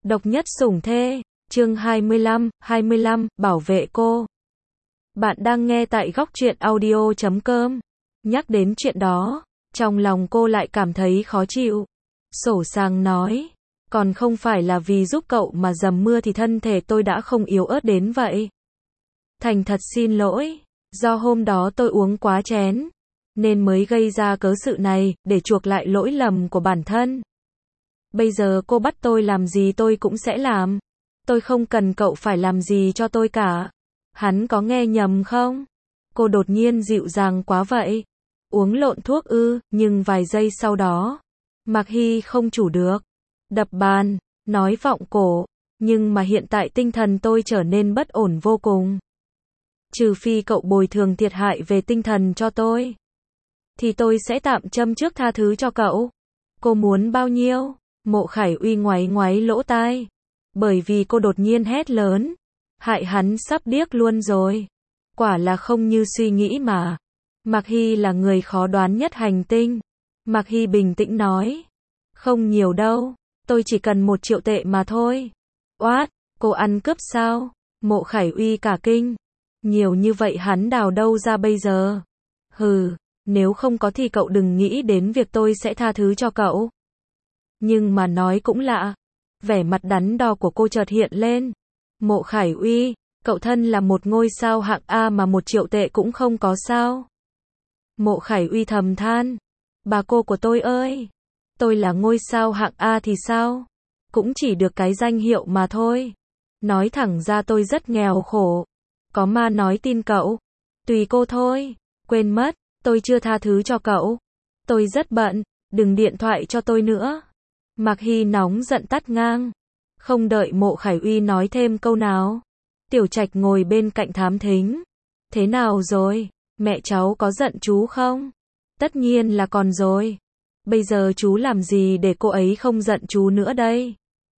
Độc nhất sủng thê, chương 25, bảo vệ cô. Bạn đang nghe tại góc truyện audio.com. Nhắc đến chuyện đó, trong lòng cô lại cảm thấy khó chịu. Sổ sàng nói, còn không phải là vì giúp cậu mà dầm mưa thì thân thể tôi đã không yếu ớt đến vậy. Thành thật xin lỗi, do hôm đó tôi uống quá chén, nên mới gây ra cớ sự này, để chuộc lại lỗi lầm của bản thân. Bây giờ cô bắt tôi làm gì tôi cũng sẽ làm. Tôi không cần cậu phải làm gì cho tôi cả. Hắn có nghe nhầm không? Cô đột nhiên dịu dàng quá vậy. Uống lộn thuốc ư? Nhưng vài giây sau đó, Mạc Hy không chủ được, đập bàn, nói vọng cổ. Nhưng mà hiện tại tinh thần tôi trở nên bất ổn vô cùng. Trừ phi cậu bồi thường thiệt hại về tinh thần cho tôi, thì tôi sẽ tạm châm trước tha thứ cho cậu. Cô muốn bao nhiêu? Mộ Khải Uy ngoáy ngoáy lỗ tai. Bởi vì cô đột nhiên hét lớn, hại hắn sắp điếc luôn rồi. Quả là không như suy nghĩ mà. Mạc Hy là người khó đoán nhất hành tinh. Mạc Hy bình tĩnh nói, không nhiều đâu, tôi chỉ cần 1 triệu tệ mà thôi. Oát, cô ăn cướp sao? Mộ Khải Uy cả kinh. Nhiều như vậy hắn đào đâu ra bây giờ? Hừ, nếu không có thì cậu đừng nghĩ đến việc tôi sẽ tha thứ cho cậu. Nhưng mà nói cũng lạ, vẻ mặt đắn đo của cô chợt hiện lên. Mộ Khải Uy, cậu thân là một ngôi sao hạng A mà 1 triệu tệ cũng không có sao? Mộ Khải Uy thầm than, bà cô của tôi ơi, tôi là ngôi sao hạng A thì sao? Cũng chỉ được cái danh hiệu mà thôi. Nói thẳng ra tôi rất nghèo khổ. Có ma nói tin cậu. Tùy cô thôi. Quên mất, tôi chưa tha thứ cho cậu. Tôi rất bận, đừng điện thoại cho tôi nữa. Mạc Hy nóng giận tắt ngang. Không đợi Mộ Khải Uy nói thêm câu nào, Tiểu Trạch ngồi bên cạnh thám thính. Thế nào rồi? Mẹ cháu có giận chú không? Tất nhiên là còn rồi. Bây giờ chú làm gì để cô ấy không giận chú nữa đây?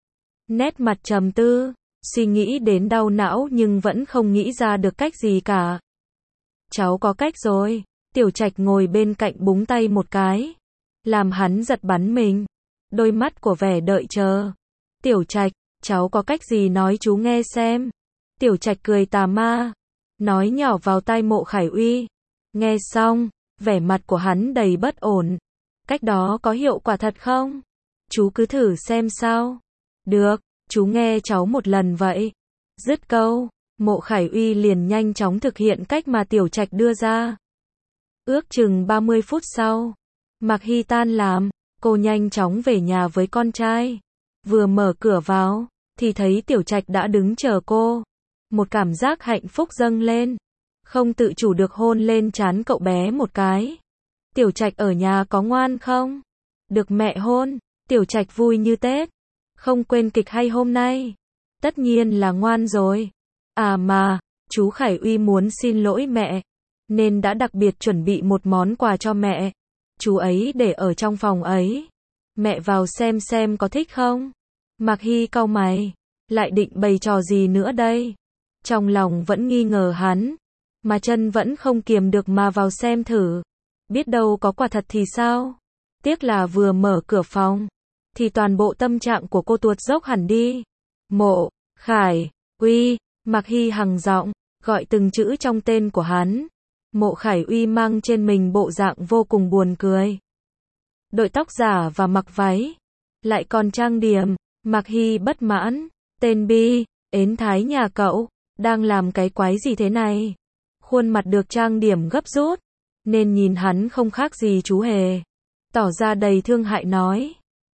Nét mặt trầm tư, suy nghĩ đến đau não nhưng vẫn không nghĩ ra được cách gì cả. Cháu có cách rồi. Tiểu Trạch ngồi bên cạnh búng tay một cái, làm hắn giật bắn mình. Đôi mắt của vẻ đợi chờ. Tiểu Trạch, cháu có cách gì nói chú nghe xem. Tiểu Trạch cười tà ma, nói nhỏ vào tai Mộ Khải Uy. Nghe xong, vẻ mặt của hắn đầy bất ổn. Cách đó có hiệu quả thật không? Chú cứ thử xem sao. Được, chú nghe cháu một lần vậy. Dứt câu, Mộ Khải Uy liền nhanh chóng thực hiện cách mà Tiểu Trạch đưa ra. Ước chừng 30 phút sau, Mạc Hy tan làm, cô nhanh chóng về nhà với con trai. Vừa mở cửa vào, thì thấy Tiểu Trạch đã đứng chờ cô. Một cảm giác hạnh phúc dâng lên, không tự chủ được hôn lên trán cậu bé một cái. Tiểu Trạch ở nhà có ngoan không? Được mẹ hôn. Tiểu Trạch vui như Tết. Không quên kịch hay hôm nay? Tất nhiên là ngoan rồi. À mà, chú Khải Uy muốn xin lỗi mẹ, nên đã đặc biệt chuẩn bị một món quà cho mẹ. Chú ấy để ở trong phòng ấy. Mẹ vào xem có thích không? Mạc Hy cau mày, lại định bày trò gì nữa đây? Trong lòng vẫn nghi ngờ hắn, mà chân vẫn không kiềm được mà vào xem thử. Biết đâu có quà thật thì sao? Tiếc là vừa mở cửa phòng, thì toàn bộ tâm trạng của cô tuột dốc hẳn đi. Mộ Khải Uy. Mạc Hy hằng giọng gọi từng chữ trong tên của hắn. Mộ Khải Uy mang trên mình bộ dạng vô cùng buồn cười. Đội tóc giả và mặc váy, lại còn trang điểm. Mạc Hy bất mãn. Tên bi, ến thái nhà cậu, đang làm cái quái gì thế này? Khuôn mặt được trang điểm gấp rút, nên nhìn hắn không khác gì chú hề. Tỏ ra đầy thương hại nói.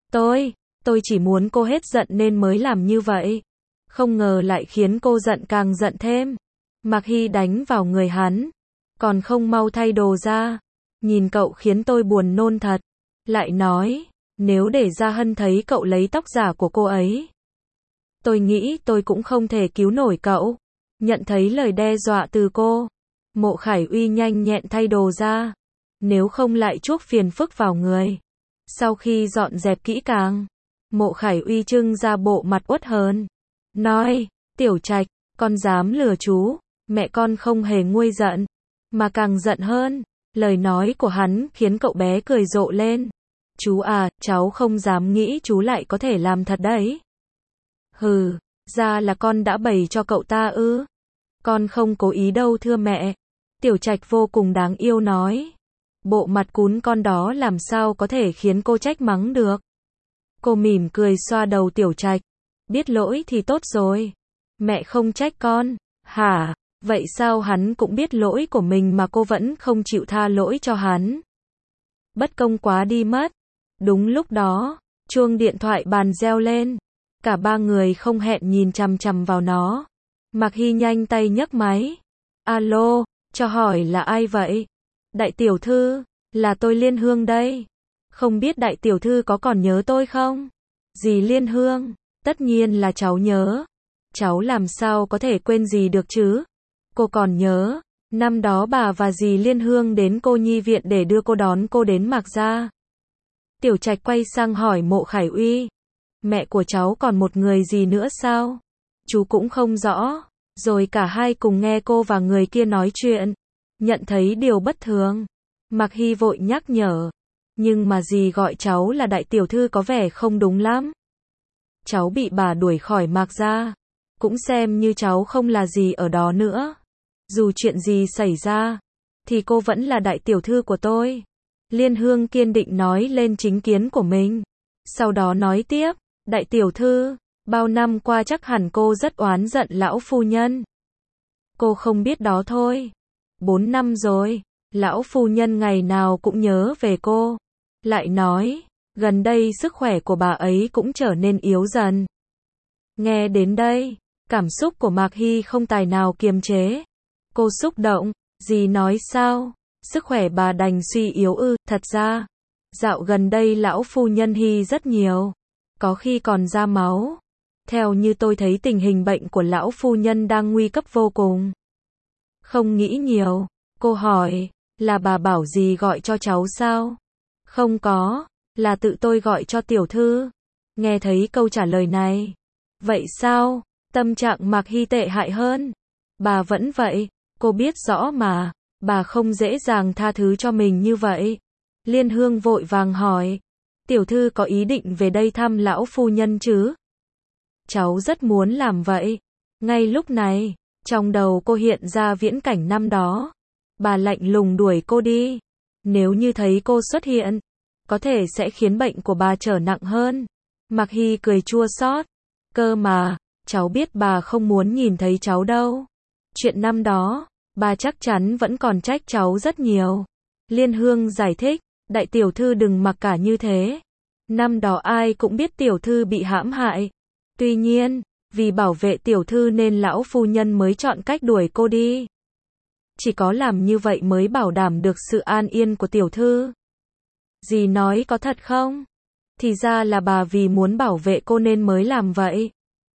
Tôi chỉ muốn cô hết giận nên mới làm như vậy. Không ngờ lại khiến cô giận càng giận thêm. Mạc Hy đánh vào người hắn. Còn không mau thay đồ ra. Nhìn cậu khiến tôi buồn nôn thật. Lại nói, nếu để Gia Hân thấy cậu lấy tóc giả của cô ấy, tôi nghĩ tôi cũng không thể cứu nổi cậu. Nhận thấy lời đe dọa từ cô, Mộ Khải Uy nhanh nhẹn thay đồ ra. Nếu không lại chuốc phiền phức vào người. Sau khi dọn dẹp kỹ càng, Mộ Khải Uy trưng ra bộ mặt uất hờn. Nói, Tiểu Trạch, con dám lừa chú. Mẹ con không hề nguôi giận, mà càng giận hơn. Lời nói của hắn khiến cậu bé cười rộ lên. Chú à, cháu không dám nghĩ chú lại có thể làm thật đấy. Hừ, ra là con đã bày cho cậu ta ư? Con không cố ý đâu thưa mẹ. Tiểu Trạch vô cùng đáng yêu nói. Bộ mặt cún con đó làm sao có thể khiến cô trách mắng được. Cô mỉm cười xoa đầu Tiểu Trạch. Biết lỗi thì tốt rồi. Mẹ không trách con. Hả? Vậy sao hắn cũng biết lỗi của mình mà cô vẫn không chịu tha lỗi cho hắn? Bất công quá đi mất. Đúng lúc đó, chuông điện thoại bàn reo lên. Cả ba người không hẹn nhìn chằm chằm vào nó. Mạc Hy nhanh tay nhấc máy. Alo, cho hỏi là ai vậy? Đại tiểu thư, là tôi Liên Hương đây. Không biết đại tiểu thư có còn nhớ tôi không? Dì Liên Hương, tất nhiên là cháu nhớ. Cháu làm sao có thể quên gì được chứ? Cô còn nhớ, năm đó bà và dì Liên Hương đến cô nhi viện để đưa cô đón cô đến Mạc gia. Tiểu Trạch quay sang hỏi Mộ Khải Uy. Mẹ của cháu còn một người gì nữa sao? Chú cũng không rõ. Rồi cả hai cùng nghe cô và người kia nói chuyện. Nhận thấy điều bất thường. Mạc Hy vội nhắc nhở. Nhưng mà dì gọi cháu là đại tiểu thư có vẻ không đúng lắm. Cháu bị bà đuổi khỏi Mạc gia. Cũng xem như cháu không là gì ở đó nữa. Dù chuyện gì xảy ra, thì cô vẫn là đại tiểu thư của tôi. Liên Hương kiên định nói lên chính kiến của mình. Sau đó nói tiếp, đại tiểu thư, bao năm qua chắc hẳn cô rất oán giận lão phu nhân. Cô không biết đó thôi. 4 năm rồi, lão phu nhân ngày nào cũng nhớ về cô. Lại nói, gần đây sức khỏe của bà ấy cũng trở nên yếu dần. Nghe đến đây, cảm xúc của Mạc Hy không tài nào kiềm chế. Cô xúc động, dì nói sao? Sức khỏe bà đành suy yếu ư? Thật ra, dạo gần đây lão phu nhân Hy rất nhiều. Có khi còn ra máu. Theo như tôi thấy tình hình bệnh của lão phu nhân đang nguy cấp vô cùng. Không nghĩ nhiều, cô hỏi, là bà bảo dì gọi cho cháu sao? Không có, là tự tôi gọi cho tiểu thư. Nghe thấy câu trả lời này. Vậy sao? Tâm trạng Mạc Hy tệ hại hơn. Bà vẫn vậy, cô biết rõ mà, bà không dễ dàng tha thứ cho mình như vậy. Liên Hương vội vàng hỏi, tiểu thư có ý định về đây thăm lão phu nhân chứ? Cháu rất muốn làm vậy. Ngay lúc này, trong đầu cô hiện ra viễn cảnh năm đó. Bà lạnh lùng đuổi cô đi. Nếu như thấy cô xuất hiện, có thể sẽ khiến bệnh của bà trở nặng hơn. Mạc Hy cười chua xót. Cơ mà, cháu biết bà không muốn nhìn thấy cháu đâu. Chuyện năm đó, bà chắc chắn vẫn còn trách cháu rất nhiều. Liên Hương giải thích, đại tiểu thư đừng mặc cả như thế. Năm đó ai cũng biết tiểu thư bị hãm hại. Tuy nhiên, vì bảo vệ tiểu thư nên lão phu nhân mới chọn cách đuổi cô đi. Chỉ có làm như vậy mới bảo đảm được sự an yên của tiểu thư. Dì nói có thật không? Thì ra là bà vì muốn bảo vệ cô nên mới làm vậy.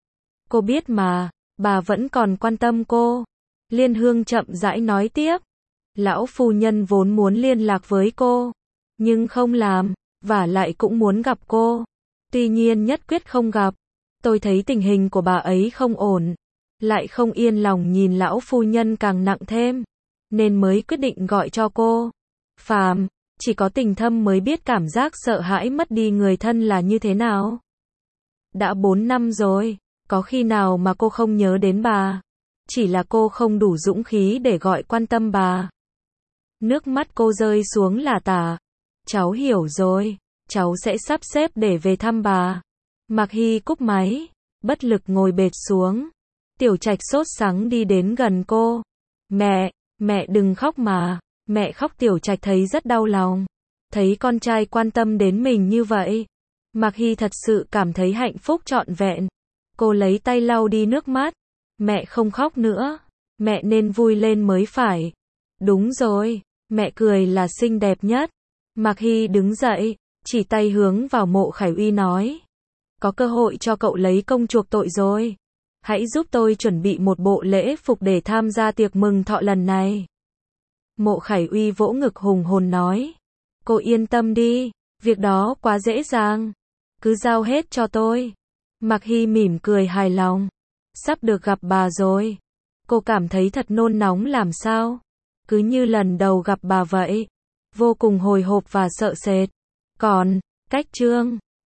Cô biết mà, bà vẫn còn quan tâm cô. Liên Hương chậm rãi nói tiếp. Lão phu nhân vốn muốn liên lạc với cô, nhưng không làm, vả lại cũng muốn gặp cô. Tuy nhiên nhất quyết không gặp. Tôi thấy tình hình của bà ấy không ổn, lại không yên lòng nhìn lão phu nhân càng nặng thêm, nên mới quyết định gọi cho cô. Phàm, chỉ có tình thâm mới biết cảm giác sợ hãi mất đi người thân là như thế nào. Đã 4 năm rồi, có khi nào mà cô không nhớ đến bà? Chỉ là cô không đủ dũng khí để gọi quan tâm bà. Nước mắt cô rơi xuống lả tả. Cháu hiểu rồi, cháu sẽ sắp xếp để về thăm bà. Mạc Hy cúp máy, bất lực ngồi bệt xuống. Tiểu Trạch sốt sắng đi đến gần cô. Mẹ đừng khóc mà. Mẹ khóc. Tiểu Trạch thấy rất đau lòng. Thấy con trai quan tâm đến mình như vậy. Mạc Hy thật sự cảm thấy hạnh phúc trọn vẹn. Cô lấy tay lau đi nước mắt. Mẹ không khóc nữa. Mẹ nên vui lên mới phải. Đúng rồi, mẹ cười là xinh đẹp nhất. Mạc Hy đứng dậy, chỉ tay hướng vào Mộ Khải Uy nói. Có cơ hội cho cậu lấy công chuộc tội rồi. Hãy giúp tôi chuẩn bị một bộ lễ phục để tham gia tiệc mừng thọ lần này. Mộ Khải Uy vỗ ngực hùng hồn nói. Cô yên tâm đi, việc đó quá dễ dàng. Cứ giao hết cho tôi. Mạc Hy mỉm cười hài lòng. Sắp được gặp bà rồi. Cô cảm thấy thật nôn nóng làm sao. Cứ như lần đầu gặp bà vậy. Vô cùng hồi hộp và sợ sệt. Còn, cách chương